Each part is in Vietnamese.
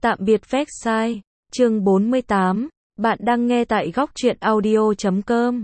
Tạm biệt Versailles, chương 48, bạn đang nghe tại góc truyện audio.com.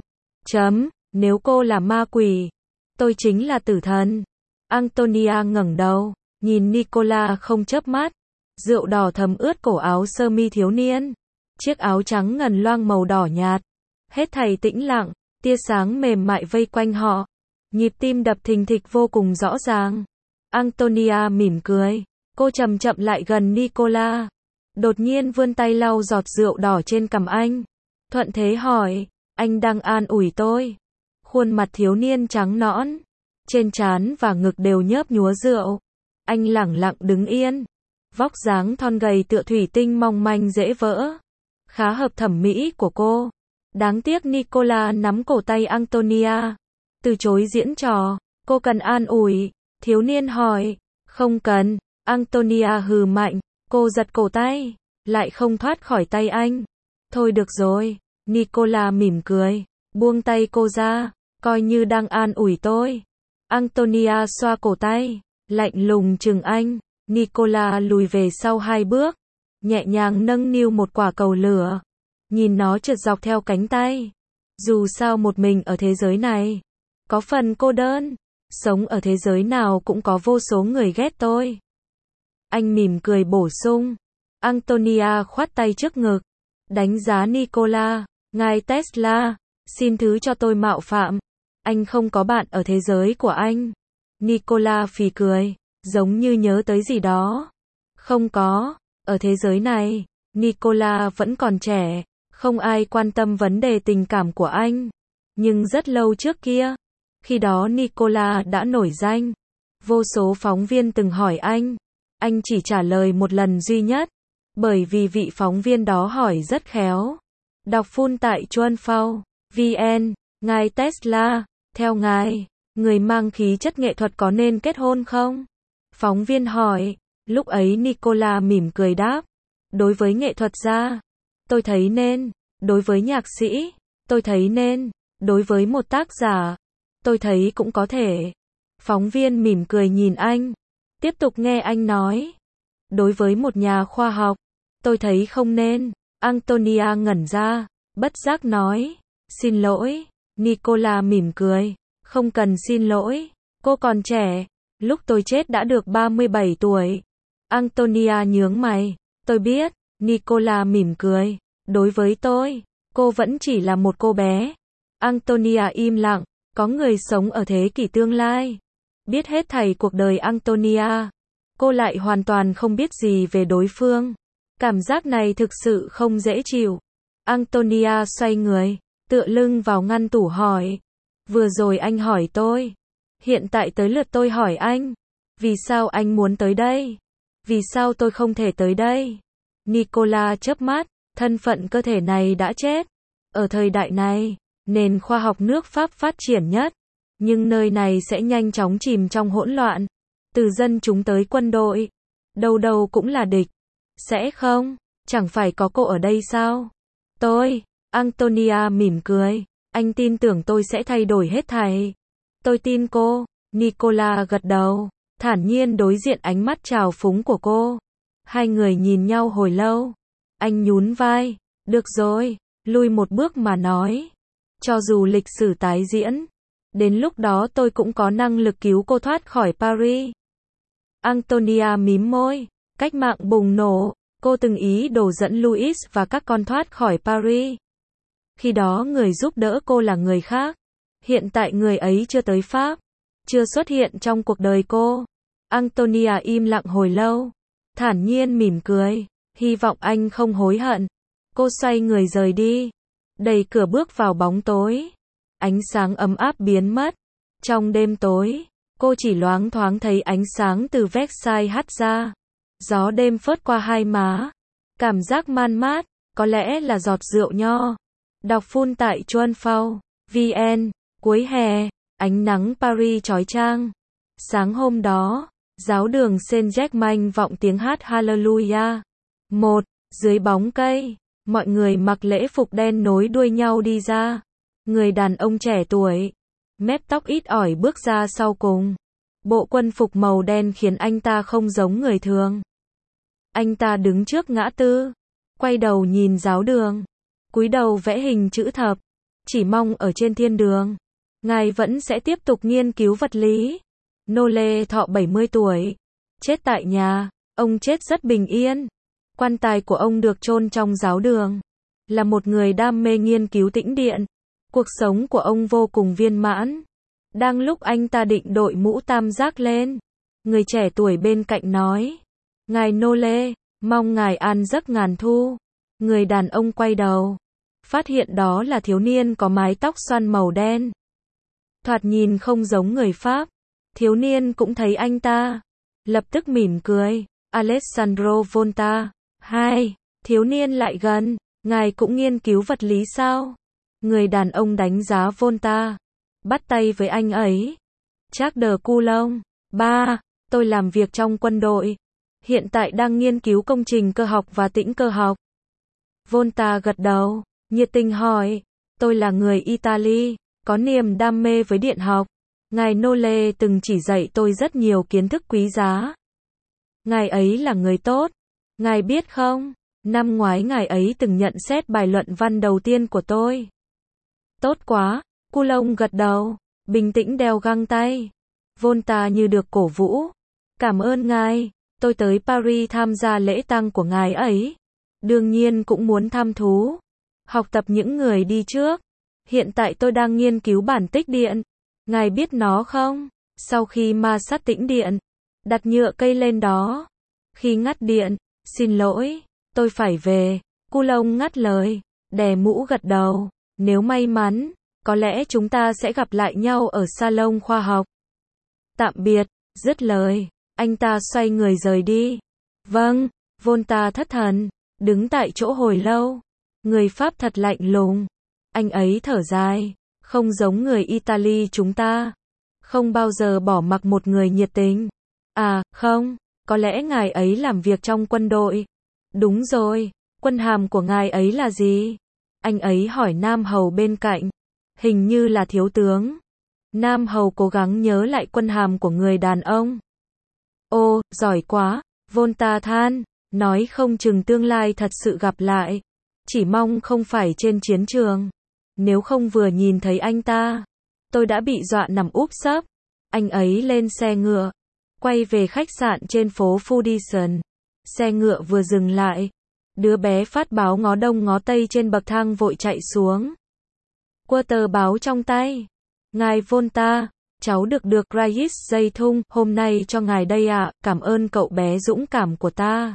Nếu cô là ma quỷ, tôi chính là tử thần. Antonia ngẩng đầu, nhìn Nicola không chớp mắt. Rượu đỏ thấm ướt cổ áo sơ mi thiếu niên. Chiếc áo trắng ngần loang màu đỏ nhạt. Hết thảy tĩnh lặng, tia sáng mềm mại vây quanh họ. Nhịp tim đập thình thịch vô cùng rõ ràng. Antonia mỉm cười. Cô chậm chậm lại gần Nicola. Đột nhiên vươn tay lau giọt rượu đỏ trên cằm anh. Thuận thế hỏi, anh đang an ủi tôi. Khuôn mặt thiếu niên trắng nõn. Trên trán và ngực đều nhớp nhúa rượu. Anh lẳng lặng đứng yên. Vóc dáng thon gầy tựa thủy tinh mong manh dễ vỡ. Khá hợp thẩm mỹ của cô. Đáng tiếc Nicola nắm cổ tay Antonia. Từ chối diễn trò. Cô cần an ủi. Thiếu niên hỏi. Không cần. Antonia hừ mạnh. Cô giật cổ tay. Lại không thoát khỏi tay anh. Thôi được rồi. Nicola mỉm cười. Buông tay cô ra. Coi như đang an ủi tôi. Antonia xoa cổ tay. Lạnh lùng chừng anh. Nicola lùi về sau 2 bước. Nhẹ nhàng nâng niu một quả cầu lửa. Nhìn nó trượt dọc theo cánh tay. Dù sao một mình ở thế giới này. Có phần cô đơn. Sống ở thế giới nào cũng có vô số người ghét tôi. Anh mỉm cười bổ sung. Antonia khoát tay trước ngực. Đánh giá Nicola. Ngài Tesla. Xin thứ cho tôi mạo phạm. Anh không có bạn ở thế giới của anh. Nicola phì cười. Giống như nhớ tới gì đó. Không có. Ở thế giới này, Nicola vẫn còn trẻ. Không ai quan tâm vấn đề tình cảm của anh. Nhưng rất lâu trước kia. Khi đó Nicola đã nổi danh. Vô số phóng viên từng hỏi anh. Anh chỉ trả lời một lần duy nhất. Bởi vì vị phóng viên đó hỏi rất khéo. Đọc full tại Chuanfao, VN. Ngài Tesla, theo ngài, người mang khí chất nghệ thuật có nên kết hôn không? Phóng viên hỏi. Lúc ấy Nicola mỉm cười đáp. Đối với nghệ thuật gia, tôi thấy nên. Đối với nhạc sĩ, tôi thấy nên. Đối với một tác giả, tôi thấy cũng có thể. Phóng viên mỉm cười nhìn anh. Tiếp tục nghe anh nói. Đối với một nhà khoa học, tôi thấy không nên. Antonia ngẩn ra, bất giác nói. Xin lỗi. Nicola mỉm cười. Không cần xin lỗi. Cô còn trẻ. Lúc tôi chết đã được 37 tuổi. Antonia nhướng mày. Tôi biết. Nicola mỉm cười. Đối với tôi, cô vẫn chỉ là một cô bé. Antonia im lặng. Có người sống ở thế kỷ tương lai. Biết hết thảy cuộc đời Antonia. Cô lại hoàn toàn không biết gì về đối phương. Cảm giác này thực sự không dễ chịu. Antonia xoay người, tựa lưng vào ngăn tủ hỏi. Vừa rồi anh hỏi tôi. Hiện tại tới lượt tôi hỏi anh. Vì sao anh muốn tới đây? Vì sao tôi không thể tới đây? Nicola chớp mắt. Thân phận cơ thể này đã chết. Ở thời đại này, nền khoa học nước Pháp phát triển nhất. Nhưng nơi này sẽ nhanh chóng chìm trong hỗn loạn. Từ dân chúng tới quân đội. Đâu đâu cũng là địch. Sẽ không? Chẳng phải có cô ở đây sao? Tôi. Antonia mỉm cười. Anh tin tưởng tôi sẽ thay đổi hết thảy. Tôi tin cô. Nicola gật đầu. Thản nhiên đối diện ánh mắt trào phúng của cô. Hai người nhìn nhau hồi lâu. Anh nhún vai. Được rồi. Lui một bước mà nói. Cho dù lịch sử tái diễn. Đến lúc đó tôi cũng có năng lực cứu cô thoát khỏi Paris. Antonia mím môi. Cách mạng bùng nổ. Cô từng ý đồ dẫn Louis và các con thoát khỏi Paris. Khi đó người giúp đỡ cô là người khác. Hiện tại người ấy chưa tới Pháp. Chưa xuất hiện trong cuộc đời cô. Antonia im lặng hồi lâu. Thản nhiên mỉm cười. Hy vọng anh không hối hận. Cô xoay người rời đi. Đẩy cửa bước vào bóng tối. Ánh sáng ấm áp biến mất. Trong đêm tối, cô chỉ loáng thoáng thấy ánh sáng từ Versailles hắt ra. Gió đêm phớt qua hai má. Cảm giác man mát, có lẽ là giọt rượu nho. Đọc full tại Chuanfao, VN. Cuối hè, ánh nắng Paris chói chang. Sáng hôm đó, giáo đường Saint-Germain vọng tiếng hát Hallelujah. Dưới bóng cây, mọi người mặc lễ phục đen nối đuôi nhau đi ra. Người đàn ông trẻ tuổi, mép tóc ít ỏi bước ra sau cùng. Bộ quân phục màu đen khiến anh ta không giống người thường. Anh ta đứng trước ngã tư, quay đầu nhìn giáo đường, cúi đầu vẽ hình chữ thập, chỉ mong ở trên thiên đường, ngài vẫn sẽ tiếp tục nghiên cứu vật lý. Nô lê thọ 70 tuổi, chết tại nhà, ông chết rất bình yên. Quan tài của ông được chôn trong giáo đường. Là một người đam mê nghiên cứu tĩnh điện, cuộc sống của ông vô cùng viên mãn. Đang lúc anh ta định đội mũ tam giác lên, người trẻ tuổi bên cạnh nói: "Ngài nô lê, mong ngài an giấc ngàn thu." Người đàn ông quay đầu, phát hiện đó là thiếu niên có mái tóc xoăn màu đen. Thoạt nhìn không giống người Pháp. Thiếu niên cũng thấy anh ta, lập tức mỉm cười. Alessandro Volta. Hai. Thiếu niên lại gần. Ngài cũng nghiên cứu vật lý sao? Người đàn ông đánh giá Volta, bắt tay với anh ấy. Jacques de Coulomb. Ba. Tôi làm việc trong quân đội. Hiện tại đang nghiên cứu công trình cơ học và tĩnh cơ học. Volta gật đầu, nhiệt tình hỏi: "Tôi là người Italy, có niềm đam mê với điện học. Ngài nô lê từng chỉ dạy tôi rất nhiều kiến thức quý giá. Ngài ấy là người tốt. Ngài biết không, năm ngoái ngài ấy từng nhận xét bài luận văn đầu tiên của tôi." Tốt quá, Coulomb gật đầu, bình tĩnh đeo găng tay. Volta như được cổ vũ. Cảm ơn ngài, tôi tới Paris tham gia lễ tang của ngài ấy. Đương nhiên cũng muốn thăm thú, học tập những người đi trước. Hiện tại tôi đang nghiên cứu bản tích điện. Ngài biết nó không? Sau khi ma sát tĩnh điện, đặt nhựa cây lên đó. Khi ngắt điện, xin lỗi, tôi phải về. Coulomb ngắt lời, đè mũ gật đầu. Nếu may mắn, có lẽ chúng ta sẽ gặp lại nhau ở salon khoa học. Tạm biệt, dứt lời, anh ta xoay người rời đi. Vâng, Volta thất thần, đứng tại chỗ hồi lâu. Người Pháp thật lạnh lùng. Anh ấy thở dài, không giống người Italy chúng ta. Không bao giờ bỏ mặc một người nhiệt tình. À, không, có lẽ ngài ấy làm việc trong quân đội. Đúng rồi, quân hàm của ngài ấy là gì? Anh ấy hỏi Nam Hầu bên cạnh. Hình như là thiếu tướng. Nam Hầu cố gắng nhớ lại quân hàm của người đàn ông. Ô, giỏi quá, Volta than, nói không chừng tương lai thật sự gặp lại. Chỉ mong không phải trên chiến trường. Nếu không vừa nhìn thấy anh ta, tôi đã bị dọa nằm úp sấp. Anh ấy lên xe ngựa, quay về khách sạn trên phố Foundation. Xe ngựa vừa dừng lại, đứa bé phát báo ngó đông ngó tây trên bậc thang vội chạy xuống. Quơ tờ báo trong tay. Ngài Volta, cháu được Rais dây thun, hôm nay cho ngài đây ạ, cảm ơn cậu bé dũng cảm của ta.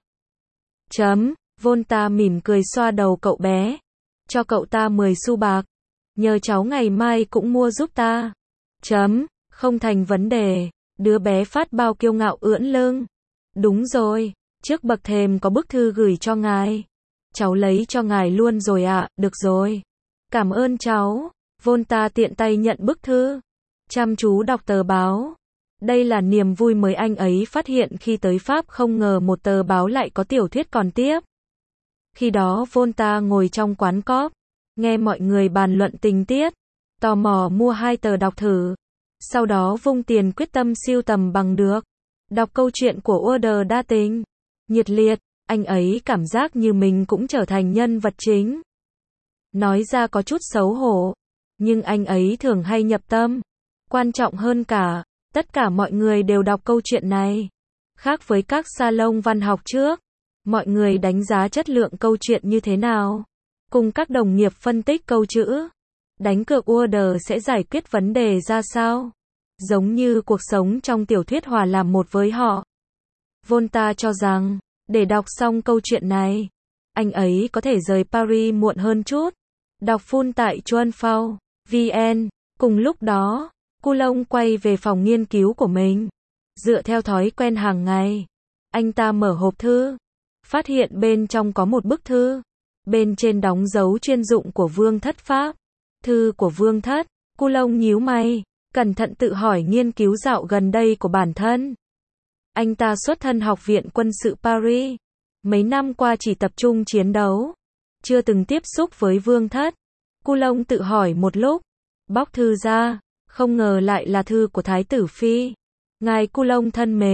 Volta mỉm cười xoa đầu cậu bé. Cho cậu ta 10 xu bạc. Nhờ cháu ngày mai cũng mua giúp ta. Không thành vấn đề. Đứa bé phát bao kiêu ngạo ưỡn lưng. Đúng rồi, trước bậc thềm có bức thư gửi cho ngài. Cháu lấy cho ngài luôn rồi ạ, được rồi. Cảm ơn cháu. Volta tiện tay nhận bức thư, chăm chú đọc tờ báo. Đây là niềm vui mới anh ấy phát hiện khi tới Pháp, không ngờ một tờ báo lại có tiểu thuyết còn tiếp. Khi đó Volta ngồi trong quán cóp, nghe mọi người bàn luận tình tiết, tò mò mua 2 tờ đọc thử. Sau đó vung tiền quyết tâm sưu tầm bằng được. Đọc câu chuyện của Ueder đa tình, nhiệt liệt, anh ấy cảm giác như mình cũng trở thành nhân vật chính. Nói ra có chút xấu hổ, nhưng anh ấy thường hay nhập tâm. Quan trọng hơn cả, tất cả mọi người đều đọc câu chuyện này. Khác với các salon văn học trước, mọi người đánh giá chất lượng câu chuyện như thế nào. Cùng các đồng nghiệp phân tích câu chữ. Đánh cược Ueder sẽ giải quyết vấn đề ra sao. Giống như cuộc sống trong tiểu thuyết hòa làm một với họ. Volta cho rằng, để đọc xong câu chuyện này, anh ấy có thể rời Paris muộn hơn chút. Đọc full tại Chuanfao, VN. Cùng lúc đó, Coulomb quay về phòng nghiên cứu của mình. Dựa theo thói quen hàng ngày, anh ta mở hộp thư, phát hiện bên trong có một bức thư. Bên trên đóng dấu chuyên dụng của Vương thất Pháp. Thư của Vương thất. Coulomb nhíu mày, cẩn thận tự hỏi nghiên cứu dạo gần đây của bản thân. Anh ta xuất thân Học viện Quân sự Paris. Mấy năm qua chỉ tập trung chiến đấu, chưa từng tiếp xúc với Vương thất. Coulomb tự hỏi một lúc, bóc thư ra, không ngờ lại là thư của Thái tử Phi. Ngài Coulomb thân mến,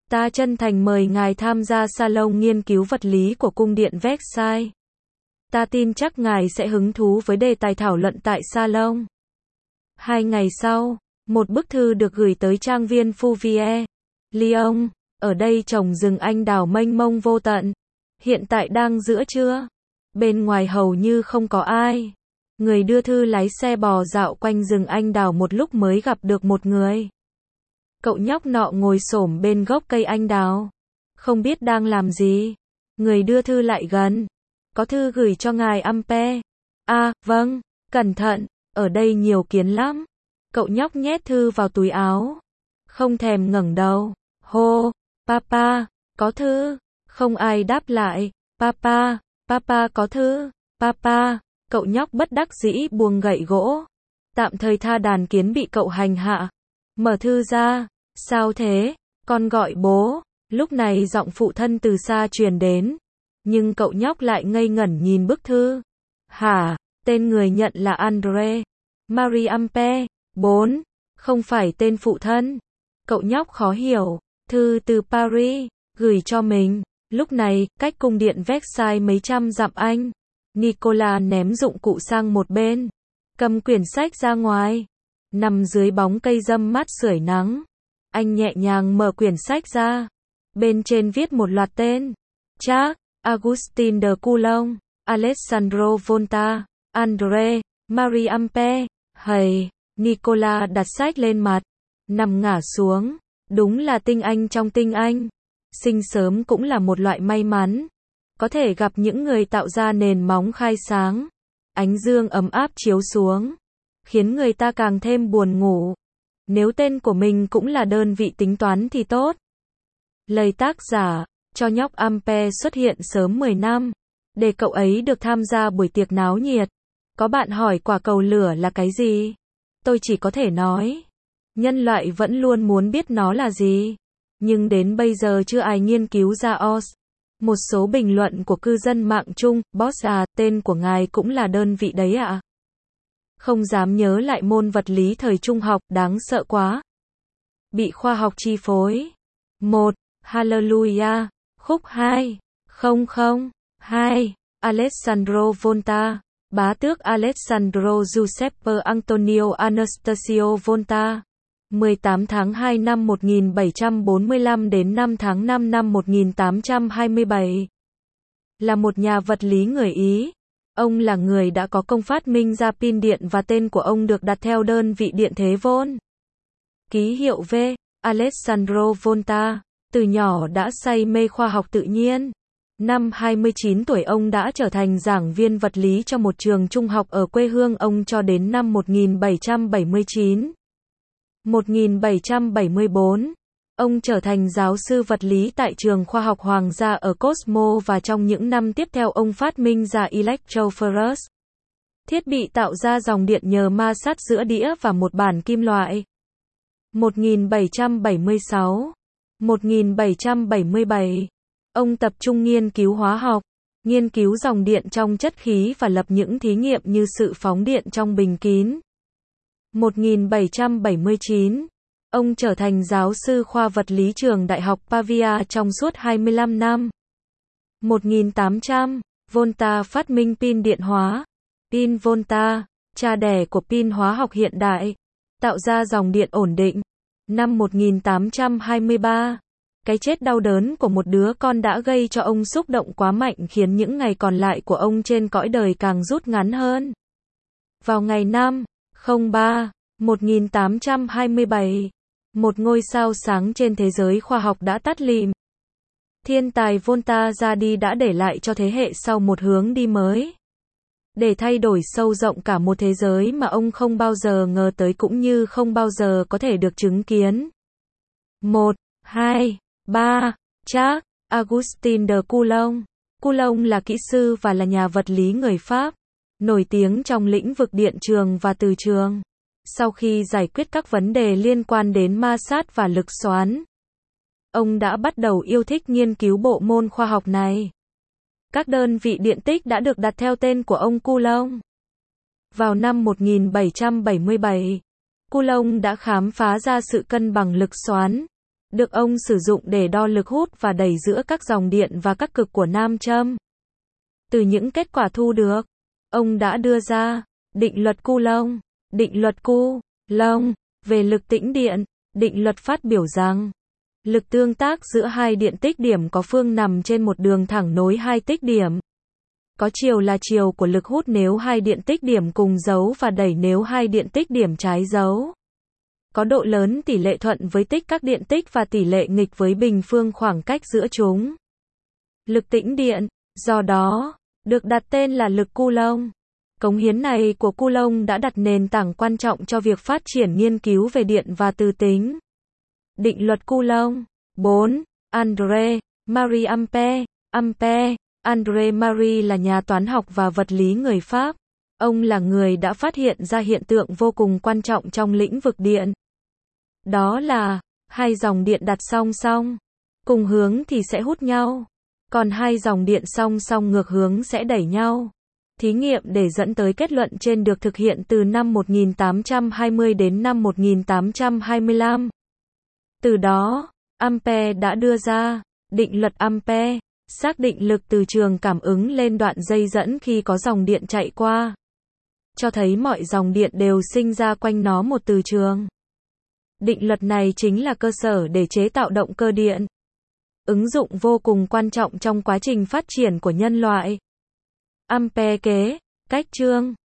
Ta chân thành mời ngài tham gia salon nghiên cứu vật lý của cung điện Versailles. Ta tin chắc ngài sẽ hứng thú với đề tài thảo luận tại salon. 2 ngày sau, một bức thư được gửi tới trang viên Fouvier, Lyon. Ở đây trồng rừng anh đào mênh mông vô tận. Hiện tại đang giữa trưa. Bên ngoài hầu như không có ai. Người đưa thư lái xe bò dạo quanh rừng anh đào một lúc mới gặp được một người. Cậu nhóc nọ ngồi xổm bên gốc cây anh đào. Không biết đang làm gì. Người đưa thư lại gần. Có thư gửi cho ngài Ampe. À, vâng, cẩn thận, ở đây nhiều kiến lắm. Cậu nhóc nhét thư vào túi áo. Không thèm ngẩng đầu. Hô, papa, có thư. Không ai đáp lại. Papa, papa có thư. Papa, cậu nhóc bất đắc dĩ buông gậy gỗ. Tạm thời tha đàn kiến bị cậu hành hạ. Mở thư ra. Sao thế? Con gọi bố. Lúc này giọng phụ thân từ xa truyền đến. Nhưng cậu nhóc lại ngây ngẩn nhìn bức thư. Hả? Tên người nhận là André. Marie Ampe. 4. Không phải tên phụ thân. Cậu nhóc khó hiểu. Thư từ Paris. Gửi cho mình. Lúc này, cách cung điện Versailles mấy trăm dặm anh. Nicolas ném dụng cụ sang một bên. Cầm quyển sách ra ngoài. Nằm dưới bóng cây râm mát sưởi nắng. Anh nhẹ nhàng mở quyển sách ra. Bên trên viết một loạt tên. Jacques, Augustin de Coulon, Alessandro Volta, André, Marie Ampe. Hầy, Nicolas đặt sách lên mặt. Nằm ngả xuống. Đúng là tinh anh trong tinh anh. Sinh sớm cũng là một loại may mắn. Có thể gặp những người tạo ra nền móng khai sáng. Ánh dương ấm áp chiếu xuống. Khiến người ta càng thêm buồn ngủ. Nếu tên của mình cũng là đơn vị tính toán thì tốt. Lời tác giả, cho nhóc Ampe xuất hiện sớm 10 năm. Để cậu ấy được tham gia buổi tiệc náo nhiệt. Có bạn hỏi quả cầu lửa là cái gì? Tôi chỉ có thể nói. Nhân loại vẫn luôn muốn biết nó là gì. Nhưng đến bây giờ chưa ai nghiên cứu ra OS. Một số bình luận của cư dân mạng chung, boss à, tên của ngài cũng là đơn vị đấy ạ. Không dám nhớ lại môn vật lý thời trung học, đáng sợ quá. Bị khoa học chi phối. 1. Hallelujah. Khúc 2. 002. Alessandro Volta. Bá tước Alessandro Giuseppe Antonio Anastasio Volta. 18 tháng 2 năm 1745 đến 5 tháng 5 năm 1827. Là một nhà vật lý người Ý. Ông là người đã có công phát minh ra pin điện và tên của ông được đặt theo đơn vị điện thế Volt. Ký hiệu V. Alessandro Volta. Từ nhỏ đã say mê khoa học tự nhiên. Năm 29 tuổi ông đã trở thành giảng viên vật lý cho một trường trung học ở quê hương ông cho đến năm 1779. 1774, ông trở thành giáo sư vật lý tại trường khoa học hoàng gia ở Cosmo và trong những năm tiếp theo ông phát minh ra electrophoreus. Thiết bị tạo ra dòng điện nhờ ma sát giữa đĩa và một bản kim loại. 1776, 1777, ông tập trung nghiên cứu hóa học, nghiên cứu dòng điện trong chất khí và lập những thí nghiệm như sự phóng điện trong bình kín. 1779, ông trở thành giáo sư khoa vật lý trường Đại học Pavia trong suốt 25 năm. 1800, Volta phát minh pin điện hóa. Pin Volta, cha đẻ của pin hóa học hiện đại, tạo ra dòng điện ổn định. Năm 1823, cái chết đau đớn của một đứa con đã gây cho ông xúc động quá mạnh khiến những ngày còn lại của ông trên cõi đời càng rút ngắn hơn. Vào ngày 5/03, 1827, một ngôi sao sáng trên thế giới khoa học đã tắt lịm. Thiên tài Volta ra đi đã để lại cho thế hệ sau một hướng đi mới. Để thay đổi sâu rộng cả một thế giới mà ông không bao giờ ngờ tới cũng như không bao giờ có thể được chứng kiến. 1, 2, 3. Jacques, Augustin de Coulon. Coulon là kỹ sư và là nhà vật lý người Pháp, nổi tiếng trong lĩnh vực điện trường và từ trường. Sau khi giải quyết các vấn đề liên quan đến ma sát và lực xoắn, ông đã bắt đầu yêu thích nghiên cứu bộ môn khoa học này. Các đơn vị điện tích đã được đặt theo tên của ông Coulon. Vào năm 1777, Coulon đã khám phá ra sự cân bằng lực xoắn. được ông sử dụng để đo lực hút và đẩy giữa các dòng điện và các cực của nam châm. Từ những kết quả thu được, ông đã đưa ra định luật Coulomb. Định luật Coulomb về lực tĩnh điện. Định luật phát biểu rằng lực tương tác giữa hai điện tích điểm có phương nằm trên một đường thẳng nối hai tích điểm. Có chiều là chiều của lực hút nếu hai điện tích điểm cùng dấu và đẩy nếu hai điện tích điểm trái dấu. Có độ lớn tỷ lệ thuận với tích các điện tích và tỷ lệ nghịch với bình phương khoảng cách giữa chúng. Lực tĩnh điện, do đó, được đặt tên là lực Coulomb. Cống hiến này của Coulomb đã đặt nền tảng quan trọng cho việc phát triển nghiên cứu về điện và từ tính. Định luật Coulomb. 4. André Marie Ampère. André Marie là nhà toán học và vật lý người Pháp. Ông là người đã phát hiện ra hiện tượng vô cùng quan trọng trong lĩnh vực điện. Đó là, hai dòng điện đặt song song, cùng hướng thì sẽ hút nhau, còn hai dòng điện song song ngược hướng sẽ đẩy nhau. Thí nghiệm để dẫn tới kết luận trên được thực hiện từ năm 1820 đến năm 1825. Từ đó, Ampère đã đưa ra định luật Ampère, xác định lực từ trường cảm ứng lên đoạn dây dẫn khi có dòng điện chạy qua, cho thấy mọi dòng điện đều sinh ra quanh nó một từ trường. Định luật này chính là cơ sở để chế tạo động cơ điện, ứng dụng vô cùng quan trọng trong quá trình phát triển của nhân loại. Ampère kế, cách chương